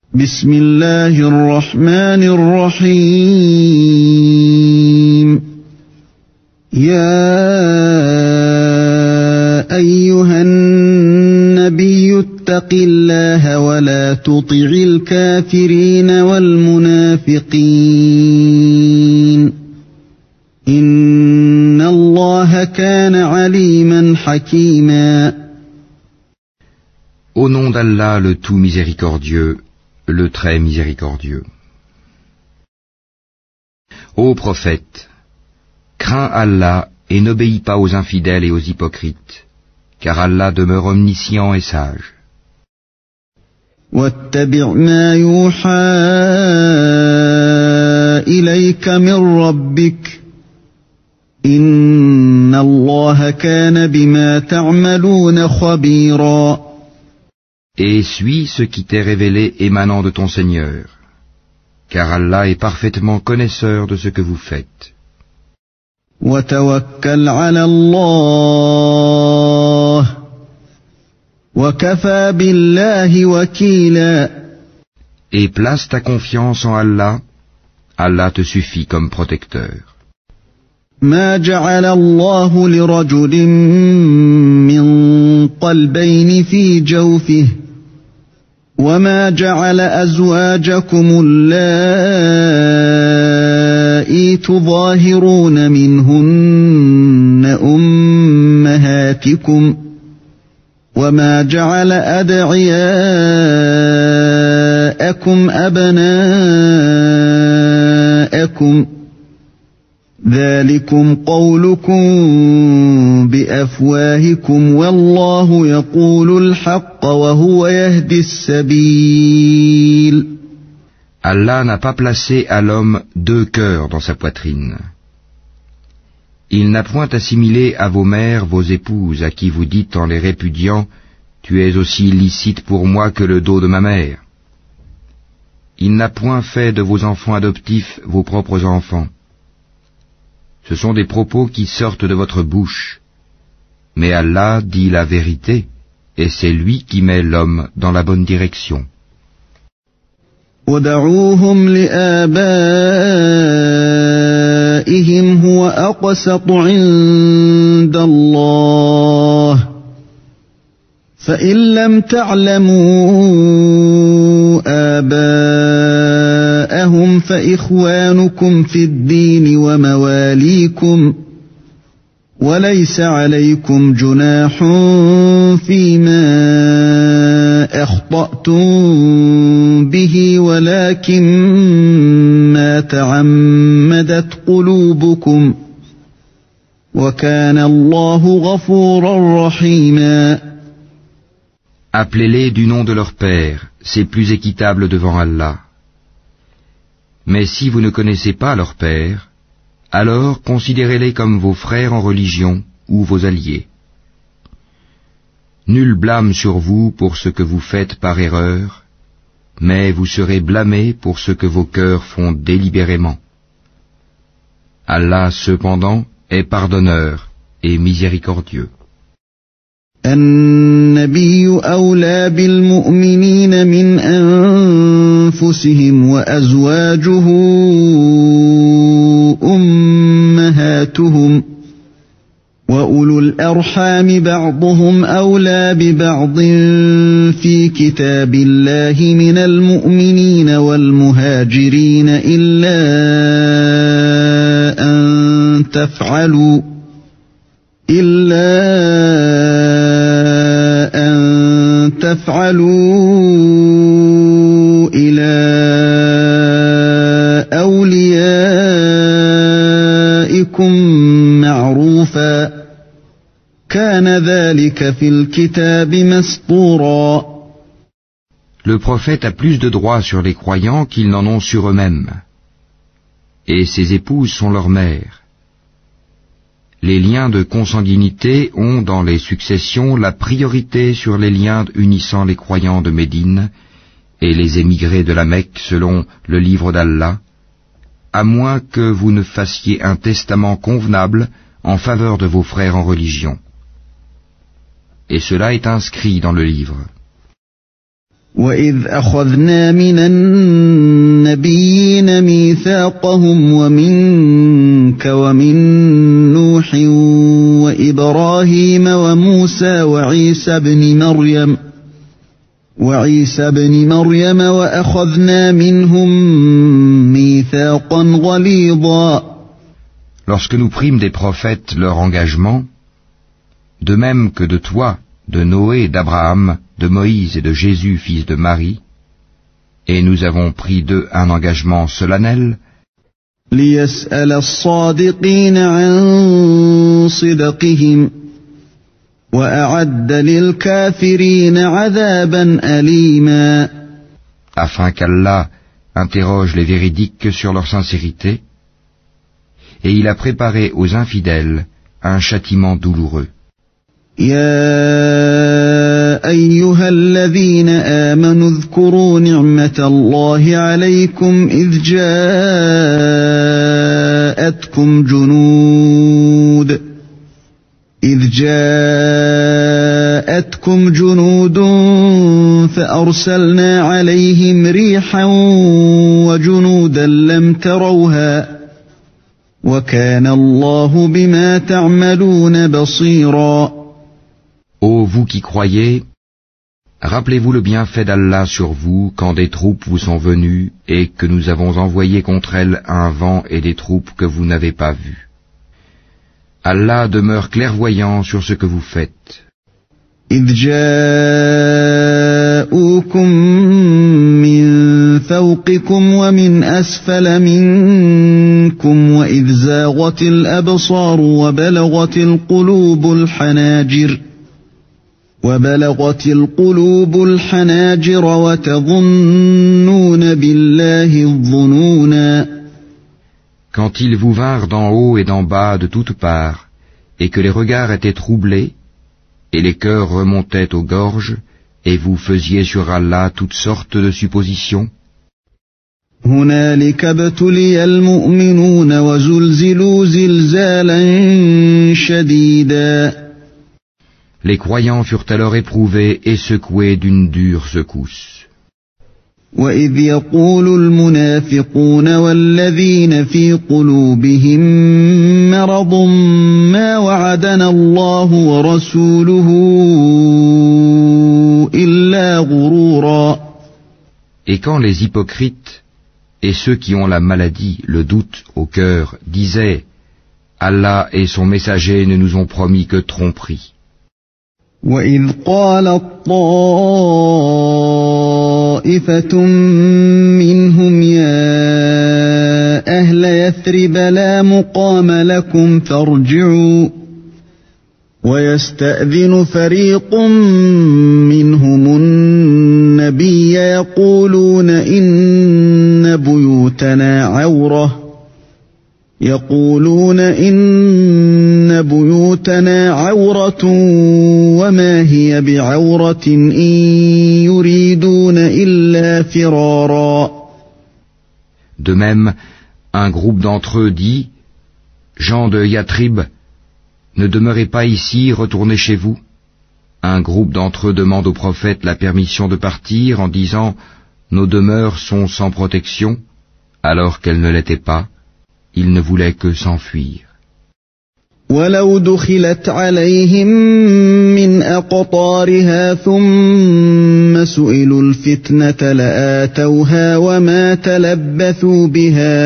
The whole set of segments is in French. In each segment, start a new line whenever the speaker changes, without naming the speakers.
بسم الله الرحمن الرحيم يا أيها النبي اتق الله ولا تطع الكافرين والمنافقين إن الله كان عليما حكيما.
Au nom d'Allah, le tout miséricordieux, le très miséricordieux. Ô prophète, crains Allah et n'obéis pas aux infidèles et aux hypocrites, car Allah demeure omniscient et sage.
واتبع ما يوحى إليك من ربك إن الله كان بما تعملون خبيرا.
Et suis ce qui t'est révélé émanant de ton Seigneur, car Allah est parfaitement connaisseur de ce que vous faites.
وتوكل على الله وكفى بالله وكيلا.
Et place ta confiance en Allah, Allah te suffit comme protecteur.
ما جعل الله لرجل من قلبين في جوفه وما جعل أزواجكم اللائي تظاهرون منهن أمهاتكم وما جعل أدعياءكم أبناءكم ذلكم قولكم بأفواهكم والله يقول الحق وهو يهدي السبيل.
Allah n'a pas placé à l'homme deux cœurs dans sa poitrine. Il n'a point assimilé à vos mères vos épouses à qui vous dites en les répudiant « Tu es aussi licite pour moi que le dos de ma mère ». Il n'a point fait de vos enfants adoptifs vos propres enfants. Ce sont des propos qui sortent de votre bouche. Mais Allah dit la vérité, et c'est lui qui met l'homme dans la bonne direction.
ودعوهم لآبائهم هو أقسط عند الله فإن لم تعلموا آباءهم فإخوانكم في الدين ومواليكم وليس عليكم جناح فيما أخطأتم به ولكن ما تعمدت قلوبكم وكان الله غفورا رحيما.
Appelez-les du nom de leur père, c'est plus équitable devant Allah. Mais si vous ne connaissez pas leur père, alors considérez-les comme vos frères en religion ou vos alliés. Nul blâme sur vous pour ce que vous faites par erreur, mais vous serez blâmés pour ce que vos cœurs font délibérément. Allah, cependant, est pardonneur et miséricordieux.
النبي أولى بالمؤمنين من أنفسهم وأزواجه أمهاتهم وأولو الأرحام بعضهم أولى ببعض في كتاب الله من المؤمنين والمهاجرين إلا أن تفعلوا إلى أوليائكم معروفا كان ذلك في الكتاب مسطورا.
Le prophète a plus de droits sur les croyants qu'ils n'en ont sur eux-mêmes. Et ses épouses sont leurs mères. Les liens de consanguinité ont dans les successions la priorité sur les liens unissant les croyants de Médine et les émigrés de la Mecque selon le livre d'Allah, à moins que vous ne fassiez un testament convenable en faveur de vos frères en religion. Et cela est inscrit dans le livre.
وإذ أخذنا من النبيين ميثاقهم ومنك ومن نوح وإبراهيم وموسى وعيسى بن مريم وأخذنا منهم ميثاقا غليظا.
Lorsque nous prîmes des prophètes leur engagement, de même que de toi, de Noé, d'Abraham, de Moïse et de Jésus, fils de Marie, et nous avons pris d'eux un engagement solennel,
ليسأل الصادقين عن صدقهم وأعد للكافرين عذابا أليما.
afin qu'Allah interroge les véridiques sur leur sincérité, et il a préparé aux infidèles un châtiment douloureux.
يا أيها الذين آمنوا اذكروا نعمة الله عليكم إذ جاءتكم جنود فأرسلنا عليهم ريحا وجنودا لم تروها وكان الله بما تعملون بصيرا.
Ô vous qui croyez, rappelez-vous le bienfait d'Allah sur vous quand des troupes vous sont venues et que nous avons envoyé contre elles un vent et des troupes que vous n'avez pas vues. Allah demeure clairvoyant sur ce que vous faites.
إذ جاءوكم من فوقكم ومن أسفل منكم وإذ زاغت الأبصار وبلغت القلوب الحناجر وتظنون بالله الظنونا.
Quand ils vous vinrent d'en haut et d'en bas de toutes parts, et que les regards étaient troublés, et les cœurs remontaient aux gorges, et vous faisiez sur Allah toutes sortes de suppositions,
هنالك ابتلي المؤمنون وزلزلوا زلزالا شديدا.
les croyants furent alors éprouvés et secoués d'une dure secousse.
وإذ يقول المنافقون والذين في قلوبهم مرض ما وعدنا الله ورسوله إلا غرورا.
Et quand les hypocrites et ceux qui ont la maladie, le doute au cœur, disaient « Allah et son messager ne nous ont promis que tromperie ».
وَإِذْ قَالَتْ طَائِفَةٌ مِّنْهُمْ يَا أَهْلَ يَثْرِبَ لَا مُقَامَ لَكُمْ فَارْجِعُوا وَيَسْتَأْذِنُ فَرِيقٌ مِّنْهُمُ النَّبِيَّ يَقُولُونَ إِنَّ بُيُوتَنَا عَوْرَةٌ وَمَا هِيَ بِعَوْرَةٍ إِن يُرِيدُونَ إِلَّا فِرَارًا.
De même, un groupe d'entre eux dit « Gens de Yathrib, ne demeurez pas ici, retournez chez vous. » Un groupe d'entre eux demande au prophète la permission de partir en disant « Nos demeures sont sans protection », alors qu'elles ne l'étaient pas. Il ne voulait que s'enfuir.
وَلَوْ دُخِلَتْ عَلَيْهِمْ مِنْ أَقْطَارِهَا ثُمَّ سُئِلُوا الْفِتْنَةَ لَآتَوْهَا وَمَا تَلَبَّثُوا بِهَا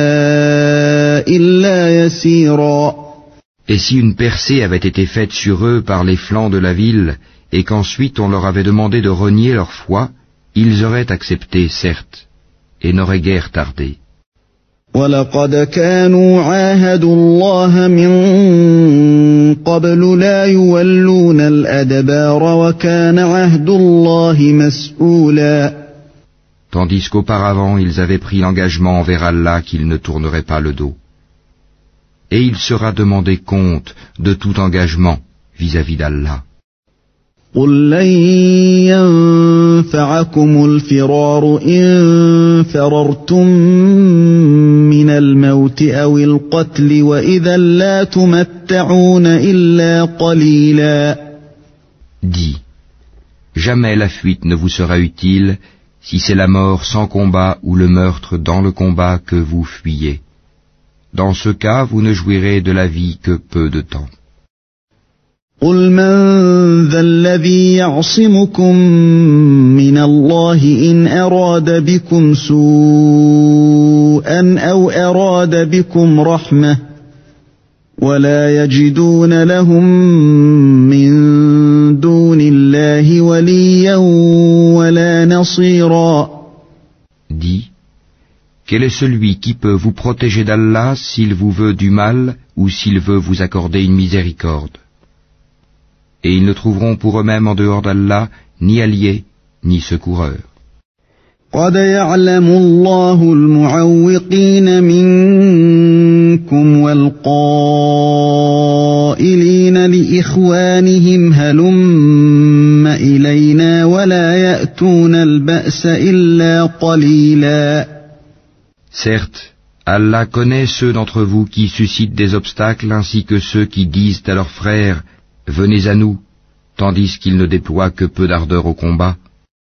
إِلَّا يَسِيرًا.
Et si une percée avait été faite sur eux par les flancs de la ville, et qu'ensuite on leur avait demandé de renier leur foi, ils auraient accepté, certes, et n'auraient guère tardé.
وَلَقَدْ كَانُوا عَاهَدُوا اللَّهَ مِن قَبْلُ لَا يُوَلُّونَ الْأَدْبَارَ وَكَانَ عَهْدُ اللَّهِ مَسْئُولًا.
Tandis qu'auparavant ils avaient pris l'engagement envers Allah qu'ils ne tourneraient pas le dos. Et il sera demandé compte de tout engagement vis-à-vis d'Allah.
قُل لَّن يَنفَعَكُمُ الْفِرَارُ إِن فَرَرْتُم مِّنَ الْمَوْتِ أَوِ الْقَتْلِ وَإِذًا لَّا تُمَتَّعُونَ إِلَّا قَلِيلًا.
Dis, jamais la fuite ne vous sera utile si c'est la mort sans combat ou le meurtre dans le combat que vous fuyez. Dans ce cas, vous ne jouirez de la vie que peu de temps.
قل من ذا الذي يعصمكم من الله إن أراد بكم سوءا أو أراد بكم رحمة ولا يجدون لهم من دون الله وليا ولا نصيرا.
Dis, quel est celui qui peut vous protéger d'Allah s'il vous veut du mal ou s'il veut vous accorder une miséricorde? Et ils ne trouveront pour eux-mêmes en dehors d'Allah ni alliés, ni secoureurs.
قد يعلم الله المعوقين منكم والقائلين لإخوانهم هلم إلينا ولا يأتون البأس إلا قليلا.
Certes, Allah connaît ceux d'entre vous qui suscitent des obstacles ainsi que ceux qui disent à leurs frères « Venez à nous », tandis qu'ils ne déploient que peu d'ardeur au combat.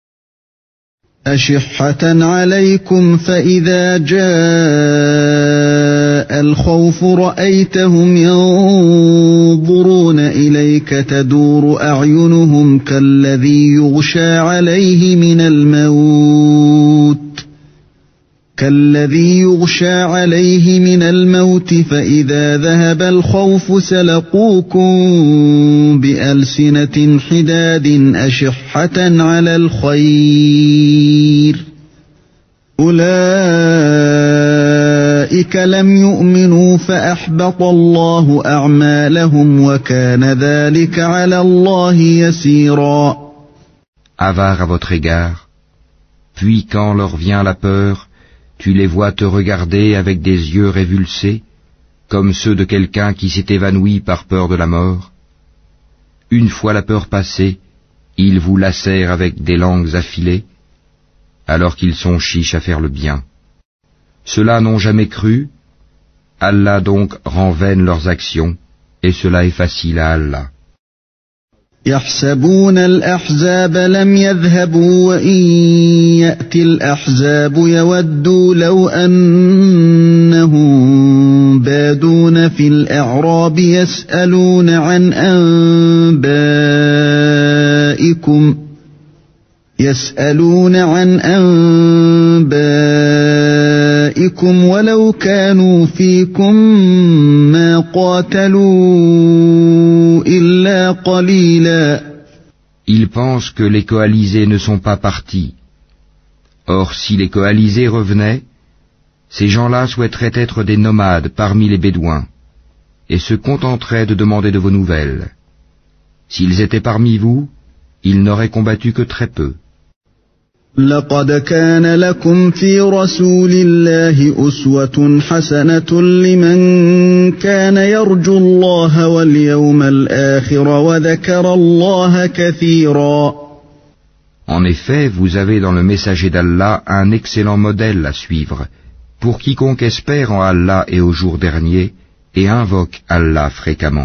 أشحة عليكم فإذا جاء الخوف رأيتهم ينظرون إليك تدور أعينهم كالذي يغشى عليه من الموت فإذا ذهب الخوف سلقوكم بألسنة حداد أشحة على الخير أولئك لم يؤمنوا فأحبط الله أعمالهم وكان ذلك على الله يسيرا.
Avare à votre égard, puis quand leur vient la peur, tu les vois te regarder avec des yeux révulsés, comme ceux de quelqu'un qui s'est évanoui par peur de la mort. Une fois la peur passée, ils vous lacèrent avec des langues affilées, alors qu'ils sont chiches à faire le bien. Ceux-là n'ont jamais cru, Allah donc rend vaines leurs actions, et cela est facile à Allah.
يحسبون الأحزاب لم يذهبوا وإن يأتي الأحزاب يودوا لو أنهم بادون في الأعراب يسألون عن أنبائكم ولو كانوا فيكم ما قاتلوا إلا قليلا.
Ils pensent que les coalisés ne sont pas partis. Or, si les coalisés revenaient, ces gens-là souhaiteraient être des nomades parmi les Bédouins, et se contenteraient de demander de vos nouvelles. S'ils étaient parmi vous, ils n'auraient combattu que très peu.
لقد كان لكم في رسول الله أسوة حسنة لمن كان يرجو الله واليوم الآخر وذكر الله كثيرا.
En effet, vous avez dans le messager d'Allah un excellent modèle à suivre, pour quiconque espère en Allah et au jour dernier, et invoque Allah fréquemment.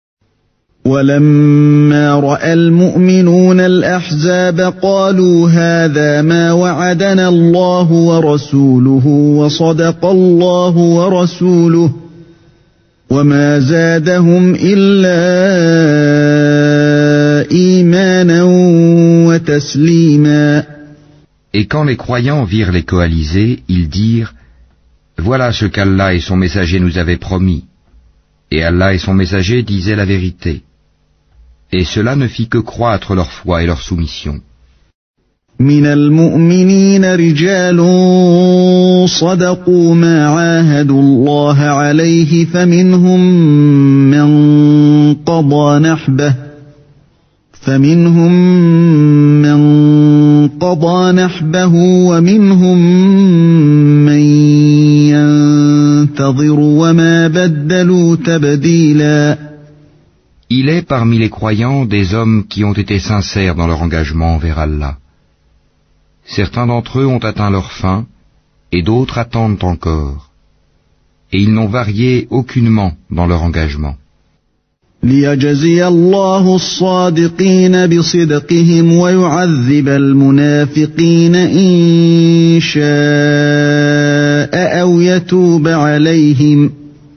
ولما رأى المؤمنون الأحزاب قالوا هذا ما وعدنا الله ورسوله وصدق الله ورسوله وما زادهم إلا إيمانا وتسليما.
Et quand les croyants virent les coalisés, ils dirent « Voilà ce qu'Allah et son messager nous avaient promis. » Et Allah et son messager disaient la vérité. Et cela ne fit que croître leur foi et leur soumission.
من المؤمنين رجال صدقوا ما عاهدوا الله عليه فمنهم من قضى نحبه ومنهم من ينتظر وما بدلوا تبديلا.
Il est parmi les croyants des hommes qui ont été sincères dans leur engagement envers Allah. Certains d'entre eux ont atteint leur fin, et d'autres attendent encore. Et ils n'ont varié aucunement dans leur engagement.
ليجزي الله الصادقين بصدقهم ويعذب المنافقين إن شاء أو يتوب عليهم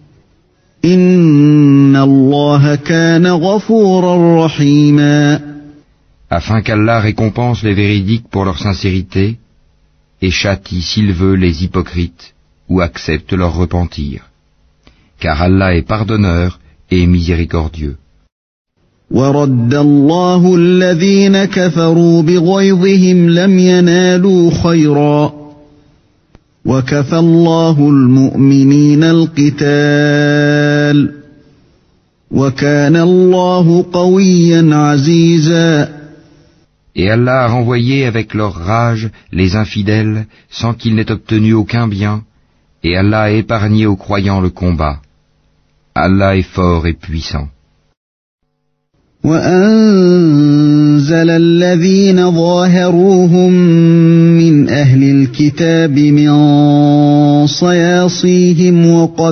إن الله كان غفورا رحيما.
Afin qu'Allah récompense les véridiques pour leur sincérité et châtie s'il veut les hypocrites ou accepte leur repentir. Car Allah est pardonneur et miséricordieux.
وَرَدَّ اللَّهُ الَّذِينَ كَفَرُوا بِغَيْظِهِمْ لَمْ يَنَالُوا خَيْرًا وَكَفَى اللَّهُ الْمُؤْمِنِينَ الْقِتَالَ وَكَانَ اللَّهُ قَوِيًّا عَزِيزًا.
Et Allah a renvoyé avec leur rage les infidèles sans qu'ils n'aient obtenu aucun bien, et Allah a épargné aux croyants le combat. Allah est fort et puissant.
وَأَنزَلَ الَّذِينَ ظَاهَرُوهُم مِّنْ أَهْلِ الْكِتَابِ مِنْ صَيَاصِيهِمْ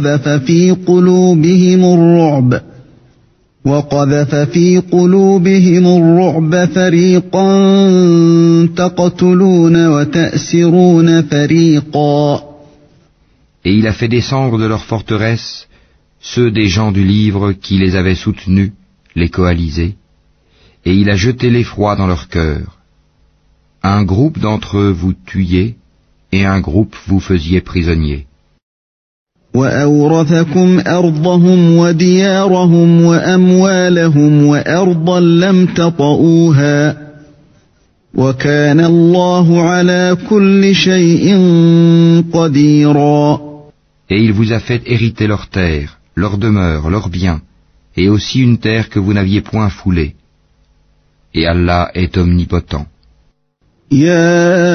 وَقَذَفَ فِي قُلُوبِهِمُ الرُّعْبَ فَرِيقًا تَقْتُلُونَ وَتَأْسِرُونَ فَرِيقًا.
Et il a fait descendre de leurs forteresses ceux des gens du livre qui les avaient soutenus, les coalisés, et il a jeté l'effroi dans leur cœur. Un groupe d'entre eux vous tuiez, et un groupe vous faisiez prisonniers.
وَأَوْرَثَكُمْ أَرْضَهُمْ وَدِيَارَهُمْ وَأَمْوَالَهُمْ وَأَرْضًا لَمْ تَطَئُوهَا وَكَانَ اللَّهُ عَلَى كُلِّ شَيْءٍ قَدِيرًا.
Et il vous a fait hériter leurs terres, leurs demeures, leurs biens, et aussi une terre que vous n'aviez point foulée. Et Allah est omnipotent.
يا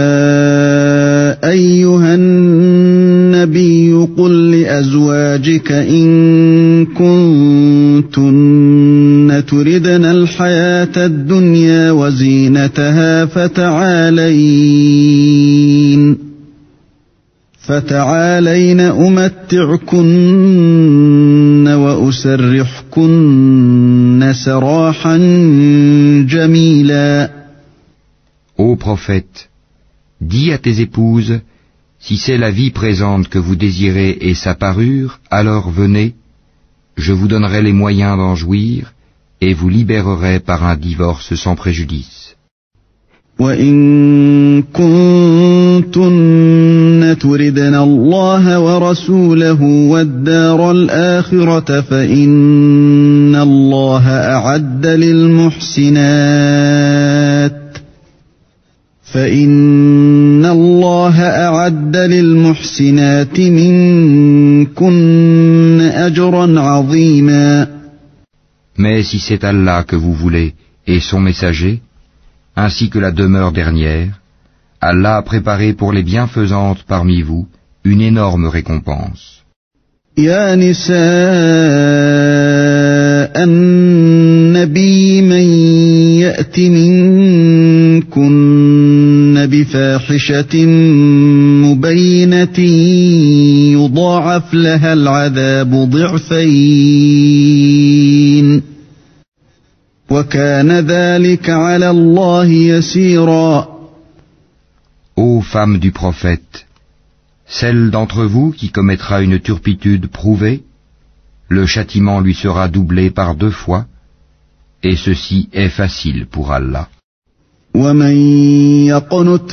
أيها النبي قل لأزواجك إن كنتن تردن الحياة الدنيا وزينتها فتعالين أمتعكن وأسرحكن سراحا جميلا.
Ô prophète, dis à tes épouses, si c'est la vie présente que vous désirez et sa parure, alors venez, je vous donnerai les moyens d'en jouir et vous libérerai par un divorce sans préjudice.
وَإِن كُنتُنَّ تُرِدْنَ اللَّهَ وَرَسُولَهُ وَالدَّارَ الْآخِرَةَ فَإِنَّ اللَّهَ أَعَدَّ لِلْمُحْسِنَاتِ مِنكُنَّ أَجْرًا عَظِيمًا.
Mais si c'est Allah que vous voulez et son messager, ainsi que la demeure dernière, Allah a préparé pour les bienfaisantes parmi vous une énorme récompense.
يا نساء النبي من يأت منكن بفاحشة مبينة يضاعف لها العذاب ضعفين وكان ذلك على الله يسيرا.
Ô femme du prophète, celle d'entre vous qui commettra une turpitude prouvée, le châtiment lui sera doublé par 2 fois, et ceci est facile pour Allah.
وَمَن يَقْنُتْ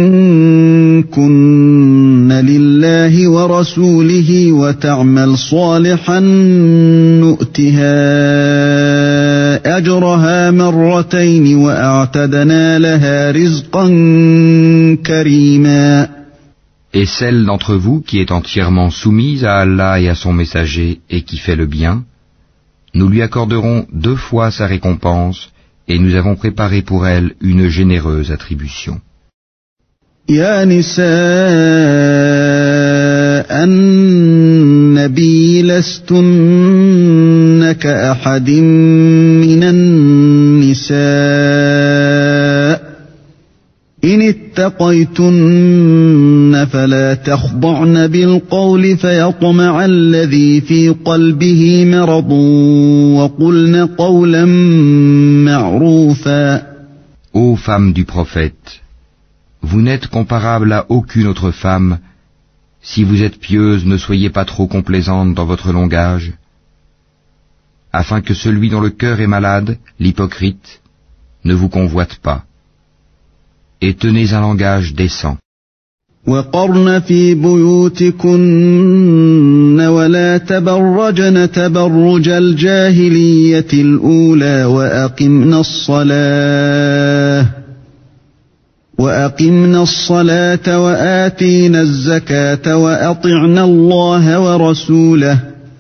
مِنكُنَّ لِلَّهِ وَرَسُولِهِ وَتَعْمَلْ صَالِحًا نُؤْتِهَا أَجْرَهَا مرتين وَأَعْتَدْنَا لَهَا رِزْقًا كَرِيمًا.
Et celle d'entre vous qui est entièrement soumise à Allah et à son messager et qui fait le bien, nous lui accorderons 2 fois sa récompense et nous avons préparé pour elle une généreuse attribution.
يا نساء النبي لستن كأحد من النساء إن اتقيتن فلا تخضعن بالقول فيطمع الذي في قلبه مرض وقلن قولا معروفا.
Ô femmes du prophète, vous n'êtes comparables à aucune autre femme. Si vous êtes pieuses, ne soyez pas trop complaisantes dans votre langage, afin que celui dont le cœur est malade, l'hypocrite, ne vous convoite pas. Et tenez un langage décent.
وقرن في بيوتكن ولا تبرجن تبرج الجاهلية الأولى وأقمنا الصلاة وآتينا الزكاة وأطعنا الله ورسوله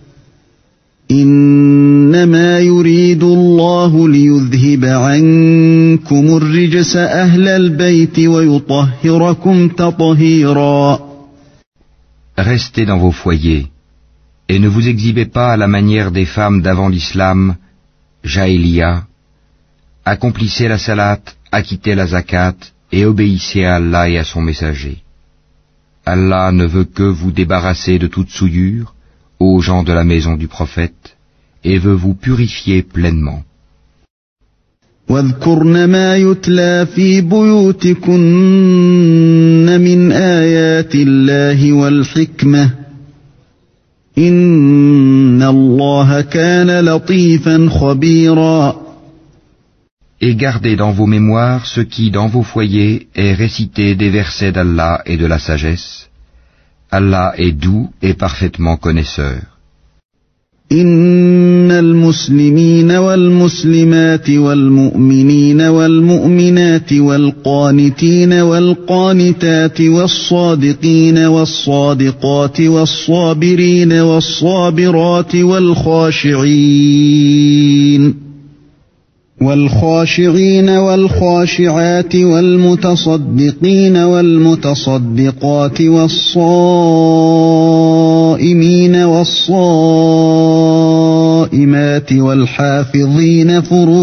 إنما يريد الله ليذهب عنكم الرجس أهل البيت ويطهركم تطهيرا.
Restez dans vos foyers, et ne vous exhibez pas à la manière des femmes d'avant l'islam, Jahiliya. Accomplissez la salat, acquittez la zakat, et obéissez à Allah et à son messager. Allah ne veut que vous débarrasser de toute souillure, aux gens de la maison du prophète, et veut vous purifier pleinement.
واذكرن ما يتلى في بيوتكن من آيات الله والحكمة إن الله كان لطيفا خبيرا.
Et gardez dans vos mémoires ce qui, dans vos foyers, est récité des versets d'Allah et de la sagesse. Allah est doux et parfaitement connaisseur.
إن المسلمين والمسلمات والمؤمنين والمؤمنات والقانتين والقانتات والصادقين والصادقات والصابرين والصابرات والخاشعين والخاشعات والمتصدقين والمتصدقات والصائمين والصائمات والحافظين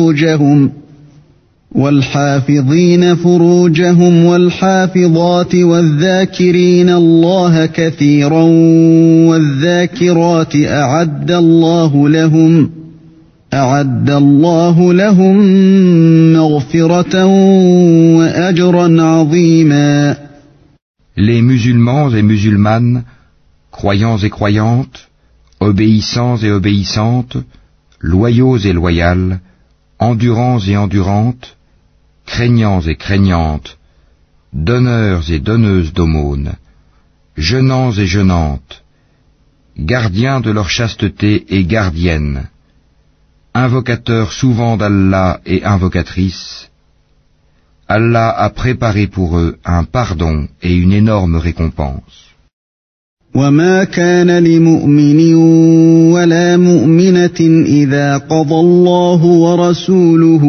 فروجهم والحافظات والذاكرين الله كثيرا والذاكرات أعد الله لهم مغفرة وأجرا عظيما.
Les musulmans et musulmanes, croyants et croyantes, obéissants et obéissantes, loyaux et loyales, endurants et endurantes, craignants et craignantes, donneurs et donneuses d'aumônes, jeûnants et jeûnantes, gardiens de leur chasteté et gardiennes, invocateurs souvent d'Allah et invocatrices, Allah a préparé pour eux un pardon et une énorme récompense.
وما كان لمؤمن ولا مؤمنة إذا قضى الله ورسوله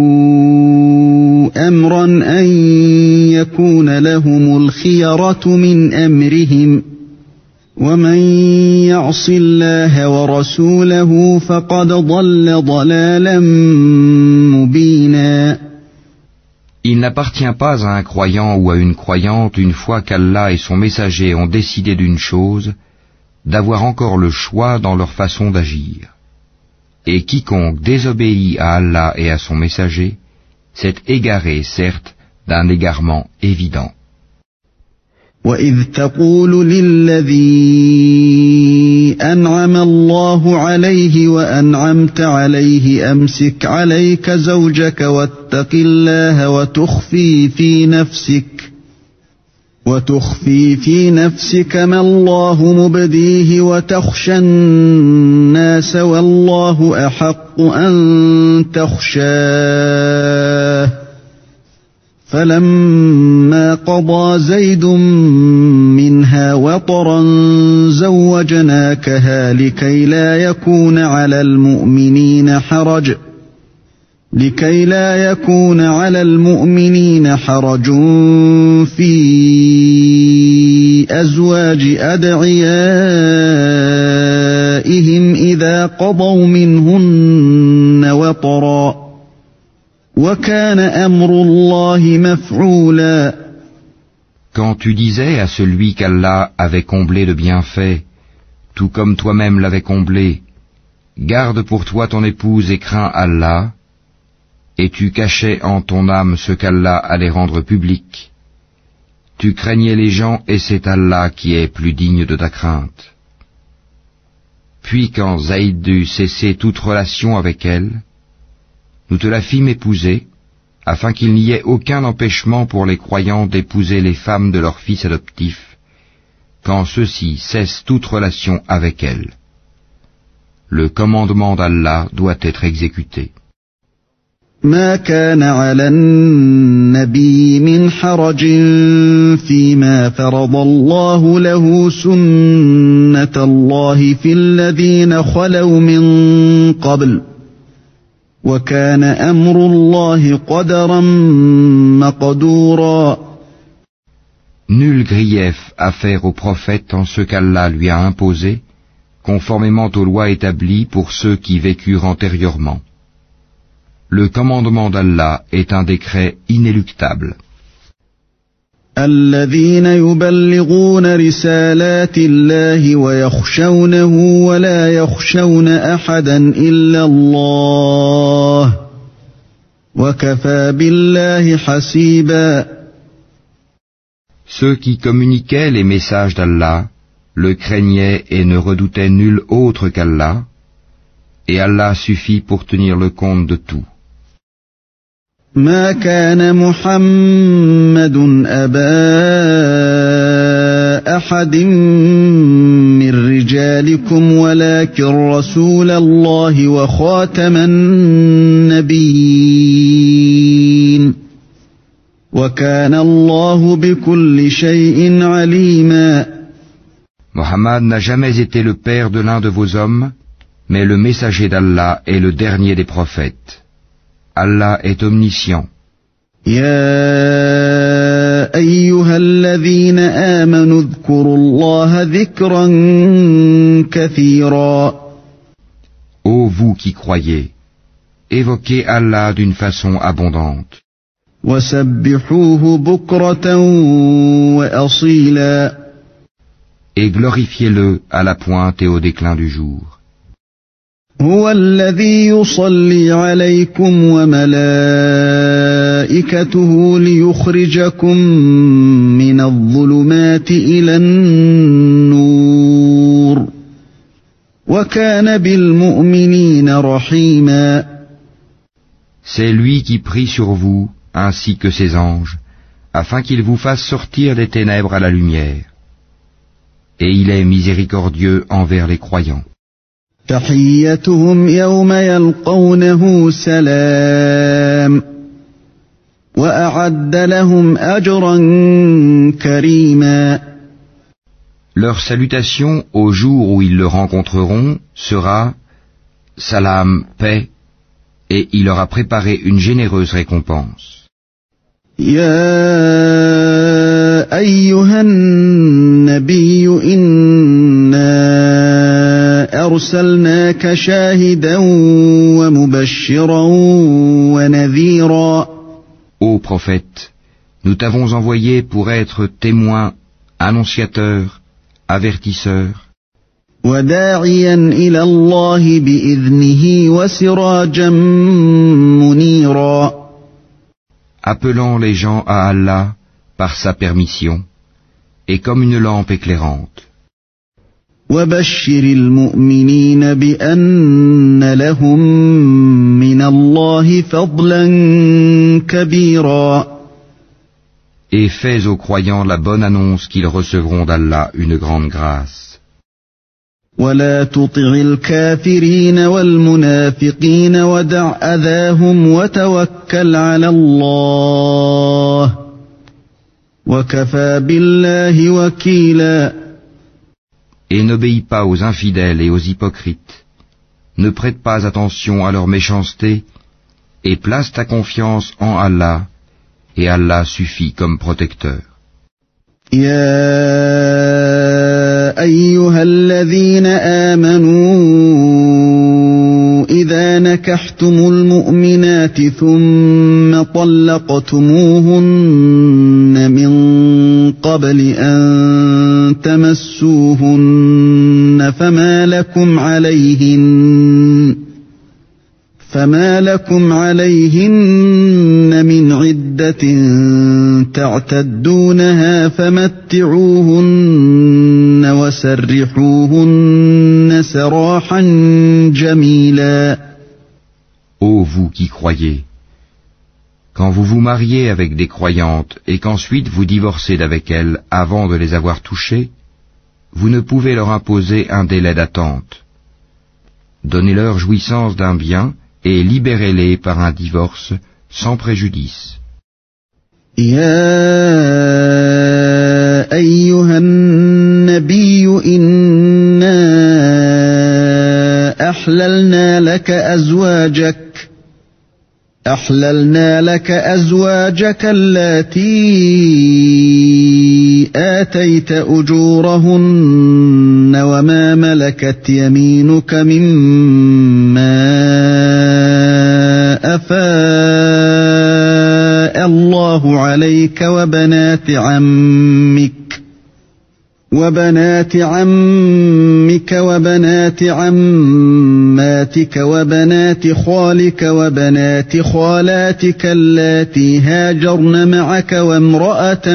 أمرا أن يكون لهم الخيرة من أمرهم ومن يعص الله ورسوله فقد ضل ضلالا مبينا.
Il n'appartient pas à un croyant ou à une croyante, une fois qu'Allah et son messager ont décidé d'une chose, d'avoir encore le choix dans leur façon d'agir. Et quiconque désobéit à Allah et à son messager, s'est égaré, certes, d'un égarement évident.
وَإِذْ تَقُولُ لِلَّذِي أَنْعَمَ اللَّهُ عَلَيْهِ وَأَنْعَمْتَ عَلَيْهِ أَمْسِكْ عَلَيْكَ زَوْجَكَ وَاتَّقِ اللَّهَ وتخفي في نفسك ما الله مبديه وتخشى الناس والله أحق أن تخشاه فلما قضى زيد منها وطرا زوجناكها لكي لا يكون على المؤمنين حرج في أزواج أدعيائهم إذا قضوا منهن وطرا وكان أمر الله مفعولا.
Quand tu disais à celui qu'Allah avait comblé de bienfaits, tout comme toi-même l'avais comblé, garde pour toi ton épouse et crains Allah, et tu cachais en ton âme ce qu'Allah allait rendre public. Tu craignais les gens et c'est Allah qui est plus digne de ta crainte. Puis quand Zaïd dut cesser toute relation avec elle, nous te la fîmes épouser, afin qu'il n'y ait aucun empêchement pour les croyants d'épouser les femmes de leurs fils adoptifs, quand ceux-ci cessent toute relation avec elles. Le commandement d'Allah doit être exécuté.
ما كان على النبي من حرج فيما فرض الله له سنة الله في الذين خلوا من قبل وكان أمر الله قدرا مقدورا.
Nul grief à faire au prophète en ce qu'Allah lui a imposé, conformément aux lois établies pour ceux qui vécurent antérieurement. Le commandement d'Allah est un décret inéluctable.
الذين يبلغون رسالات الله ويخشونه ولا يخشون أحدا إلا الله وكفى بالله حسيبا.
Ceux qui communiquaient les messages d'Allah le craignaient et ne redoutaient nul autre qu'Allah, et Allah suffit pour tenir le compte de tout.
ما كان محمد أبا أحد من رجالكم ولكن رسول الله وخاتم النبيين وكان الله بكل شيء عليما.
Mohammed n'a jamais été le père de l'un de vos hommes, mais le messager d'Allah est le dernier des prophètes. Allah est omniscient.
يا أيها الذين آمنوا اذكروا الله ذكرا كثيرا.
Ô vous qui croyez, évoquez Allah d'une façon abondante.
وسبحوه بكرة وأصيلا.
Et glorifiez-le à la pointe et au déclin du jour.
هو الذي يصلي عليكم وملائكته ليخرجكم من الظلمات إلى النور وكان بالمؤمنين رحيما.
C'est lui qui prie sur vous, ainsi que ses anges, afin qu'il vous fasse sortir des ténèbres à la lumière. Et il est miséricordieux envers les croyants.
تحيتهم يوم يلقونه سلام وأعد لهم أجرا كريما.
Leur salutation au jour où ils le rencontreront sera « Salam, paix » et il leur a préparé une généreuse récompense.
يا أيها النبي إنا أرسلناك شاهدا ومبشرا ونذيرا.
Ô prophète, nous t'avons envoyé pour être témoin, annonciateur, avertisseur,
وداعيا إلى الله بإذنه وسراجا منيرا.
appelant les gens à Allah par sa permission, et comme une lampe éclairante.
وبشر المؤمنين بأن لهم من الله فضلا كبيرا.
Et fais aux croyants la bonne annonce qu'ils recevront d'Allah une grande grâce.
ولا تطع الكافرين والمنافقين ودع أذاهم وتوكل على الله وكفى بالله وكيلا.
Et n'obéis pas aux infidèles et aux hypocrites. Ne prête pas attention à leur méchanceté et place ta confiance en Allah, et Allah suffit comme protecteur.
يا أيها الذين آمنوا إذا نكحتم المؤمنات ثم طلقتموهن من قبل أن تمسوهن فما لكم عليهن من عدة تعتدونها فمتعوهن وسرحوهن سراحا جميلا.
Ô vous qui croyez, quand vous vous mariez avec des croyantes et qu'ensuite vous divorcez d'avec elles avant de les avoir touchées, vous ne pouvez leur imposer un délai d'attente. Donnez-leur jouissance d'un bien et libérez-les par un divorce sans préjudice.
يا أيها النبي إنا أحللنا لك أزواجك اللاتي آتيت أجورهن وما ملكت يمينك مما أفاء الله عليك وبنات عمك وبنات عماتك وبنات خالك وبنات خالاتك اللاتي هاجرن معك وامرأة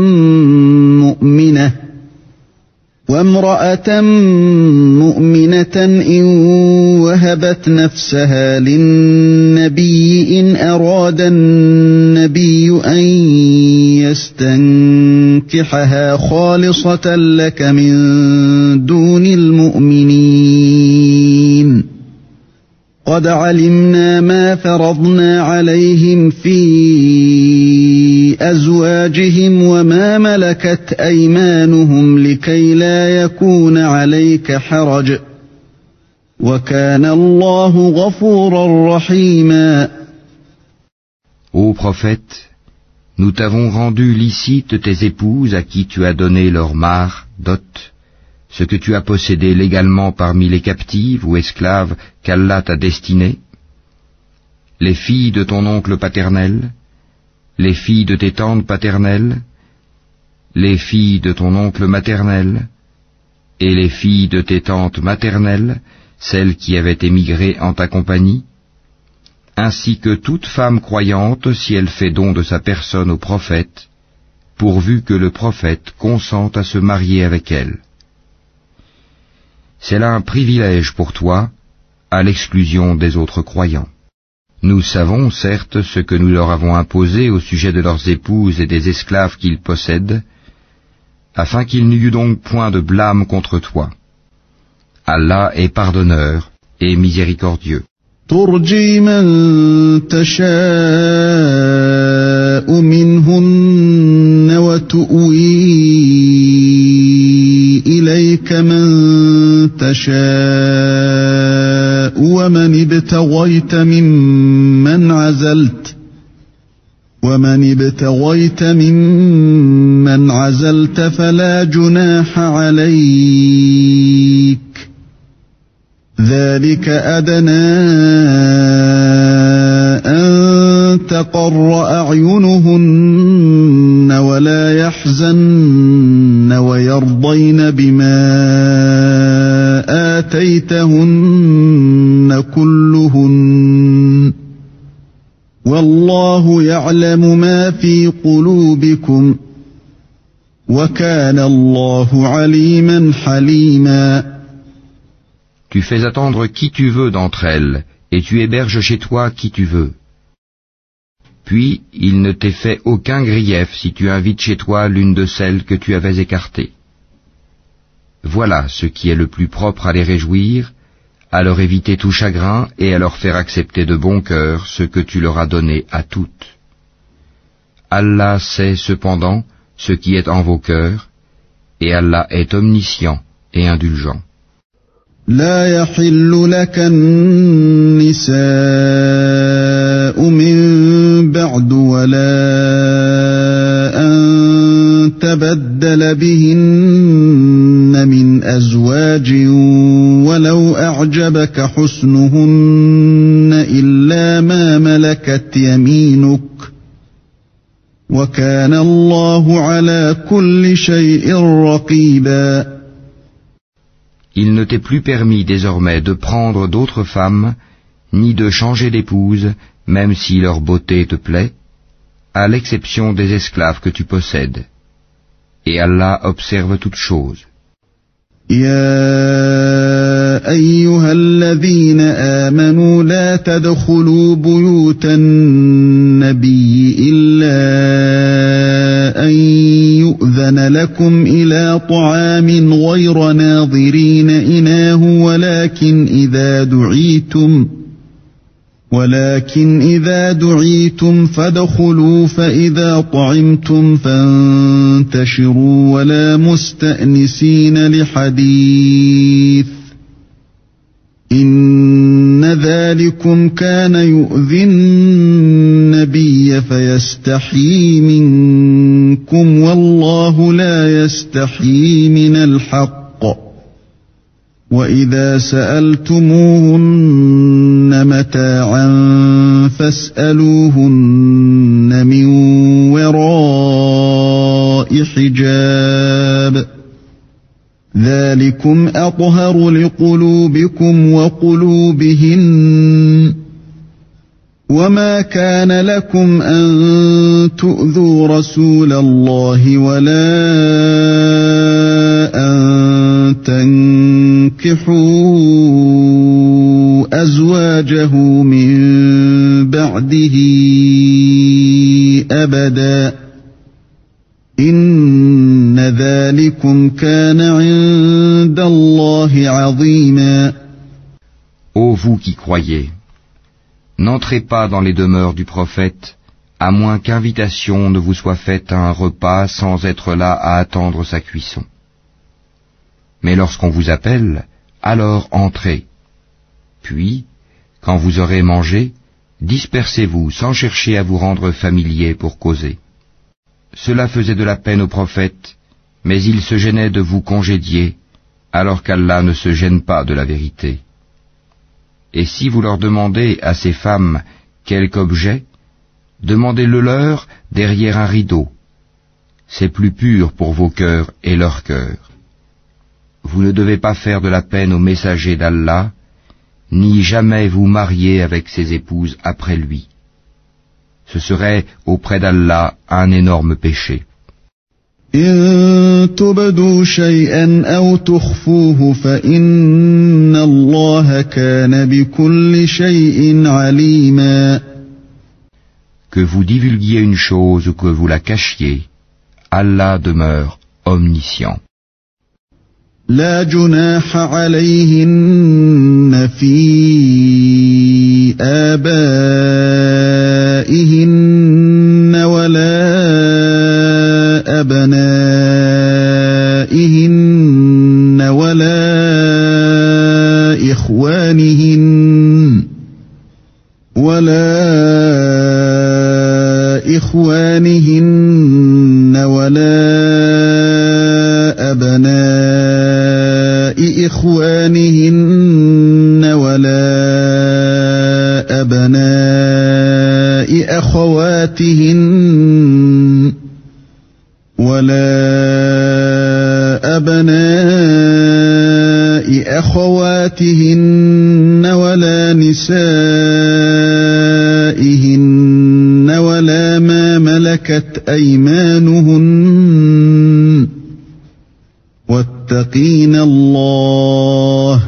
مؤمنة إن وهبت نفسها للنبي إن أراد النبي أن يستنكحها خالصة لك من دون المؤمنين قد علمنا ما فرضنا عليهم في أزواجهم وما ملكت أيمانهم لكي لا يكون عليك حرج وكان الله غفورا رحيما.
Ô prophète, nous t'avons rendu licite tes épouses à qui tu as donné leur mar, dot, ce que tu as possédé légalement parmi les captives ou esclaves qu'Allah t'a destinées, les filles de ton oncle paternel, les filles de tes tantes paternelles, les filles de ton oncle maternel, et les filles de tes tantes maternelles, celles qui avaient émigré en ta compagnie, ainsi que toute femme croyante si elle fait don de sa personne au prophète, pourvu que le prophète consente à se marier avec elle. C'est là un privilège pour toi, à l'exclusion des autres croyants. Nous savons, certes, ce que nous leur avons imposé au sujet de leurs épouses et des esclaves qu'ils possèdent, afin qu'il n'y eût donc point de blâme contre toi. Allah est pardonneur et miséricordieux.
ترجي من تشاء منهن وتؤوي إليك من تشاء ومن ابتغيت ممن عزلت فلا جناح عليك ذلك أدنى أن تقر أعينهن ولا يحزن ويرضين بما آتيتهن كلهن والله يعلم ما في قلوبكم وكان الله عليما حليما.
Tu fais attendre qui tu veux d'entre elles, et tu héberges chez toi qui tu veux. Puis, il ne t'est fait aucun grief si tu invites chez toi l'une de celles que tu avais écartées. Voilà ce qui est le plus propre à les réjouir, à leur éviter tout chagrin et à leur faire accepter de bon cœur ce que tu leur as donné à toutes. Allah sait cependant ce qui est en vos cœurs, et Allah est omniscient et indulgent.
لا يحل لك النساء من بعد ولا أن تبدل بهن من أزواج ولو أعجبك حسنهن إلا ما ملكت يمينك وكان الله على كل شيء رقيبا.
Il ne t'est plus permis désormais de prendre d'autres femmes, ni de changer d'épouse, même si leur beauté te plaît, à l'exception des esclaves que tu possèdes. Et Allah observe toutes choses.
يا أيها الذين آمنوا لا تدخلوا بيوت النبي إلا أن يؤذن لكم إلى طعام غير ناظرين إناه ولكن إذا دعيتم فادخلوا فإذا طعمتم فانتشروا ولا مستأنسين لحديث إن ذلكم كان يؤذي النبي فيستحيي منكم والله لا يستحيي من الحق وإذا سألتموهن متاعا فاسألوهن من وراء حجاب ذلكم أطهر لقلوبكم وقلوبهن وما كان لكم أن تؤذوا رسول الله ولا أن تنكحوا أزواجه من بعده أبدا إن ذلكم كان عند الله عظيما.
Ô vous qui croyez, n'entrez pas dans les demeures du prophète, à moins qu'invitation ne vous soit faite à un repas sans être là à attendre sa cuisson. Mais lorsqu'on vous appelle, alors entrez. Puis, quand vous aurez mangé, dispersez-vous sans chercher à vous rendre familier pour causer. Cela faisait de la peine au prophète, mais il se gênait de vous congédier, alors qu'Allah ne se gêne pas de la vérité. Et si vous leur demandez à ces femmes quelque objet, demandez-le leur derrière un rideau. C'est plus pur pour vos cœurs et leurs cœurs. Vous ne devez pas faire de la peine au messager d'Allah, ni jamais vous marier avec ses épouses après lui. Ce serait auprès d'Allah un énorme péché.
إن تبدوا شيئا أو تخفوه فإن الله كان بكل شيء عليما.
Que vous divulguiez une chose ou que vous la cachiez, Allah demeure omniscient.
لا جناح عليهن في آبائهن ولا أبنائهن ولا إخوانهن ولا أبناء إخوانهن ولا أبناء أخواتهن ولا نسائهن ولا ما ملكت أيمانهن واتقين الله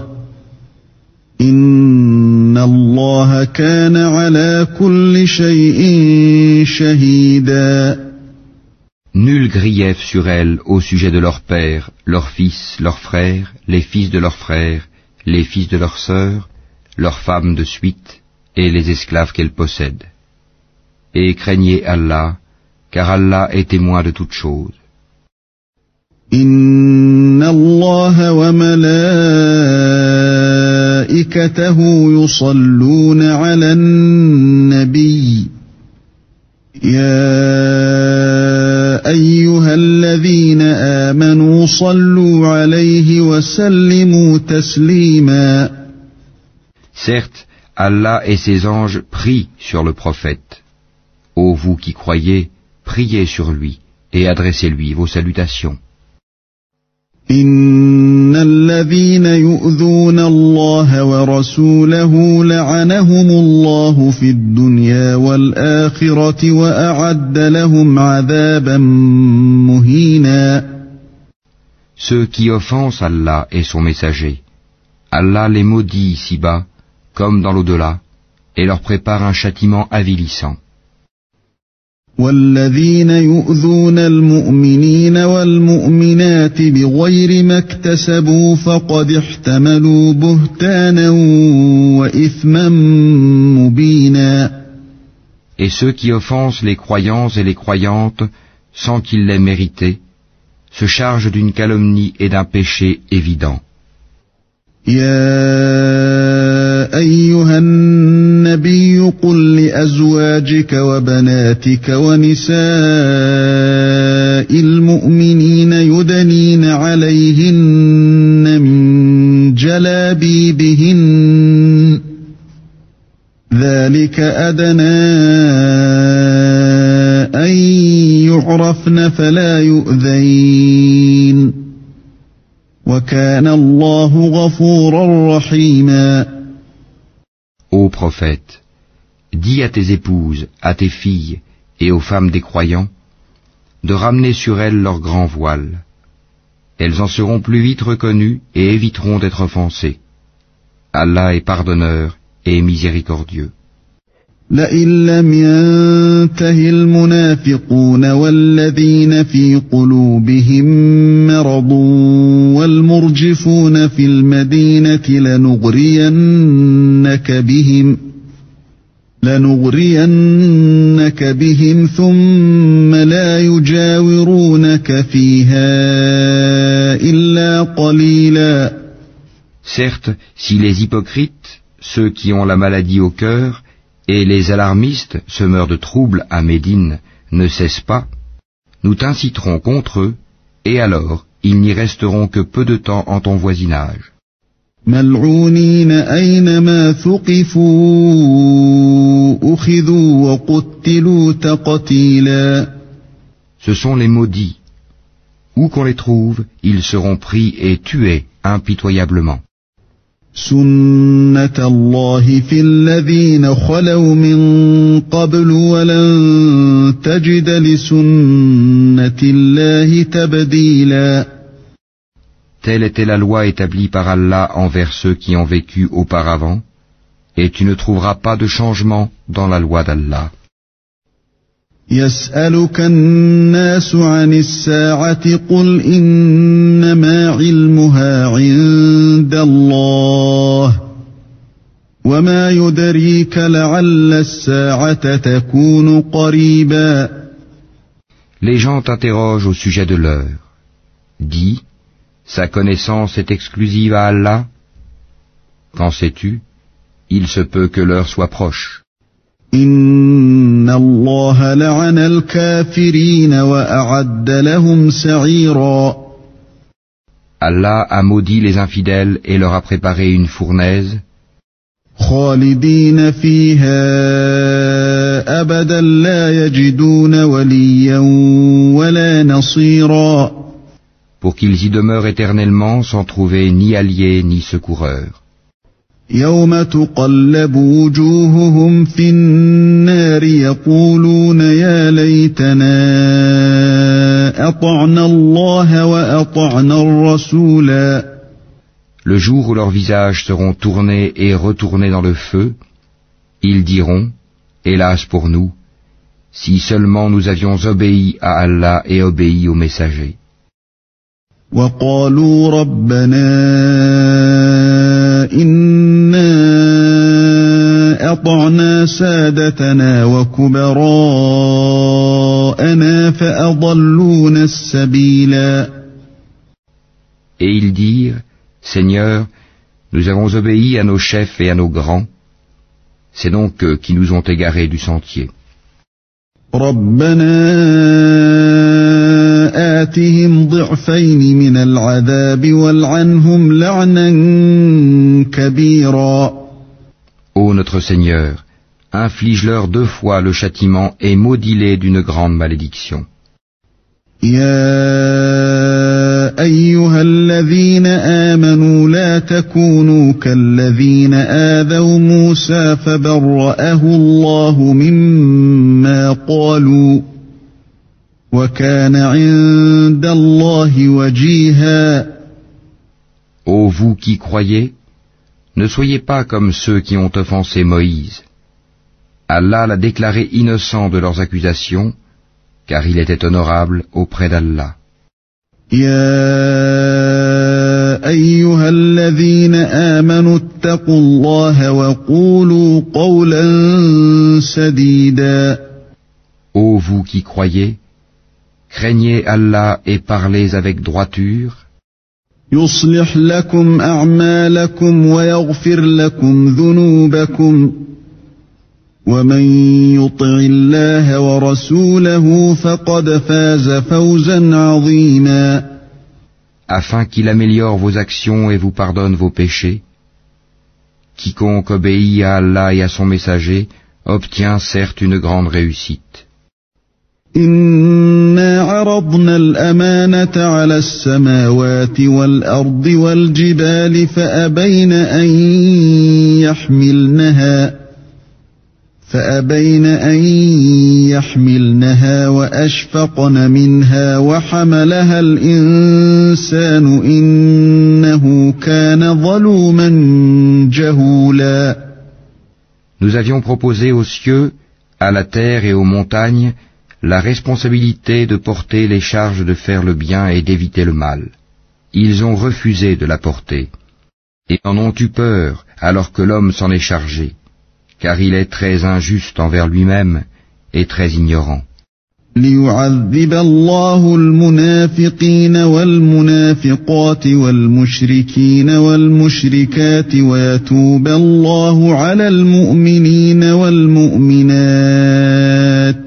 إن الله كان على كل شيء شهيدا.
Nul grief sur elles au sujet de leurs pères, leurs fils, leurs frères, les fils de leurs frères, les fils de leurs sœurs, leurs femmes de suite et les esclaves qu'elles possèdent. Et craignez Allah, car Allah est témoin de toutes choses.
Inna Allah wa malaikatahu yusalluna ala an-nabi. يا أيها الذين آمنوا صلوا عليه وسلموا تسليما.
Certes, Allah et ses anges prient sur le prophète. Ô vous qui croyez, priez sur lui et adressez-lui vos salutations.
إن الذين يؤذون الله ورسوله لعنهم الله في الدنيا والآخرة وأعد لهم عذابا مهينا.
Ceux qui offensent Allah et son messager, Allah les maudit ici-bas comme dans l'au-delà et leur prépare un châtiment avilissant.
والذين يؤذون المؤمنين والمؤمنات بغير ما اكتسبوا فقد احتملوا بهتانا وإثما مبينا.
Et ceux qui offensent les croyants et les croyantes sans qu'ils l'aient mérité se chargent d'une calomnie et d'un péché évident.
يا أيها النبي قل لأزواجك وبناتك ونساء المؤمنين يدنين عليهن من جلابيبهن ذلك أدنى أن يعرفن فلا يؤذين وكان الله غفورا رحيما.
Ô prophète, dis à tes épouses, à tes filles et aux femmes des croyants de ramener sur elles leur grand voile. Elles en seront plus vite reconnues et éviteront d'être offensées. Allah est pardonneur et miséricordieux.
لئن لم ينته المنافقون والذين في قلوبهم مرض والمرجفون في المدينة لنغرينك بهم ثم لا يجاورونك فيها إلا قليلا.
Certes, si les hypocrites, ceux qui ont la maladie au cœur, et les alarmistes, semeurs de troubles à Médine, ne cessent pas, nous t'inciterons contre eux, et alors ils n'y resteront que peu de temps en ton voisinage.
ملعونين أينما ثقفوا أخذوا وقتلوا تقتيلا.
Ce sont les maudits. Où qu'on les trouve, ils seront pris et tués impitoyablement.
سنة الله في الذين خلوا من قبل ولن تجد لسنة الله تبديلا.
Telle était la loi établie par Allah envers ceux qui ont vécu auparavant, et tu ne trouveras pas de changement dans la loi d'Allah.
يسألك الناس عن الساعة قل إنما علمها عند الله وما يدريك لعل الساعة تكون قريبا.
Les gens t'interrogent au sujet de l'heure. Dis, sa connaissance est exclusive à Allah. Qu'en sais-tu? Il se peut que l'heure soit proche.
إن الله لعن الكافرين وأعد لهم سعيرا.
Allah a maudit les infidèles et leur a préparé une fournaise.
خالدين فيها أبدا لا يجدون وليا ولا نصيرا.
Pour qu'ils y demeurent éternellement sans trouver ni alliés ni secoureurs.
يوم تقلب وجوههم في النار يقولون يا ليتنا أطعنا الله وأطعنا الرسولا.
Le jour où leurs visages seront tournés et retournés dans le feu, ils diront, hélas pour nous, si seulement nous avions obéi à Allah et obéi aux messagers.
وقالوا ربنا إنا أطعنا سادتنا وكبراءنا فأضلونا السبيلا.
Et ils dirent, Seigneur, nous avons obéi à nos chefs et à nos grands, c'est donc eux qui nous ont égarés du sentier.
ربنا آتهم ضعفين من العذاب والعنهم لعنا كبيرا.
Ô notre Seigneur, inflige-leur 2 fois le châtiment et maudis-les d'une grande malédiction.
يا أيها الذين آمنوا لا تكونوا كالذين آذوا موسى فبرأه الله مما قالوا وكان عند الله وجيها.
Ô vous qui croyez, ne soyez pas comme ceux qui ont offensé Moïse. Allah l'a déclaré innocent de leurs accusations, car il était honorable auprès d'Allah.
يا أيها الذين آمنوا اتقوا الله وقولوا قولا سديدا.
Ô vous qui croyez, craignez Allah et parlez avec droiture.
يصلح لكم أعمالكم ويغفر لكم ذنوبكم ومن يطع الله ورسوله فقد فاز فوزا عظيما.
Afin qu'il améliore vos actions et vous pardonne vos péchés. Quiconque obéit à Allah et à son messager obtient certes une grande réussite.
إنا عرضنا الأمانة على السماوات والأرض والجبال فأبين أن يحملنها وأشفقن منها وحملها الإنسان إنه كان ظلوما جهولا.
Nous avions proposé aux cieux, à la terre et aux montagnes la responsabilité de porter les charges de faire le bien et d'éviter le mal. Ils ont refusé de la porter, et en ont eu peur alors que l'homme s'en est chargé, car il est très injuste envers lui-même et très ignorant.
ليعذب الله المنافقين والمنافقات والمشركين والمشركات ويتوب الله على المؤمنين والمؤمنات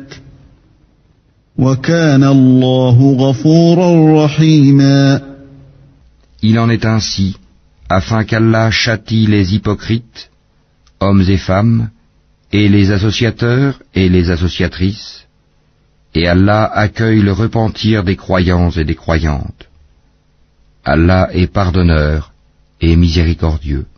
وكان الله غفورا رحيما.
Il en est ainsi, afin qu'Allah châtie les hypocrites, hommes et femmes, et les associateurs et les associatrices, et Allah accueille le repentir des croyants et des croyantes. Allah est pardonneur et miséricordieux.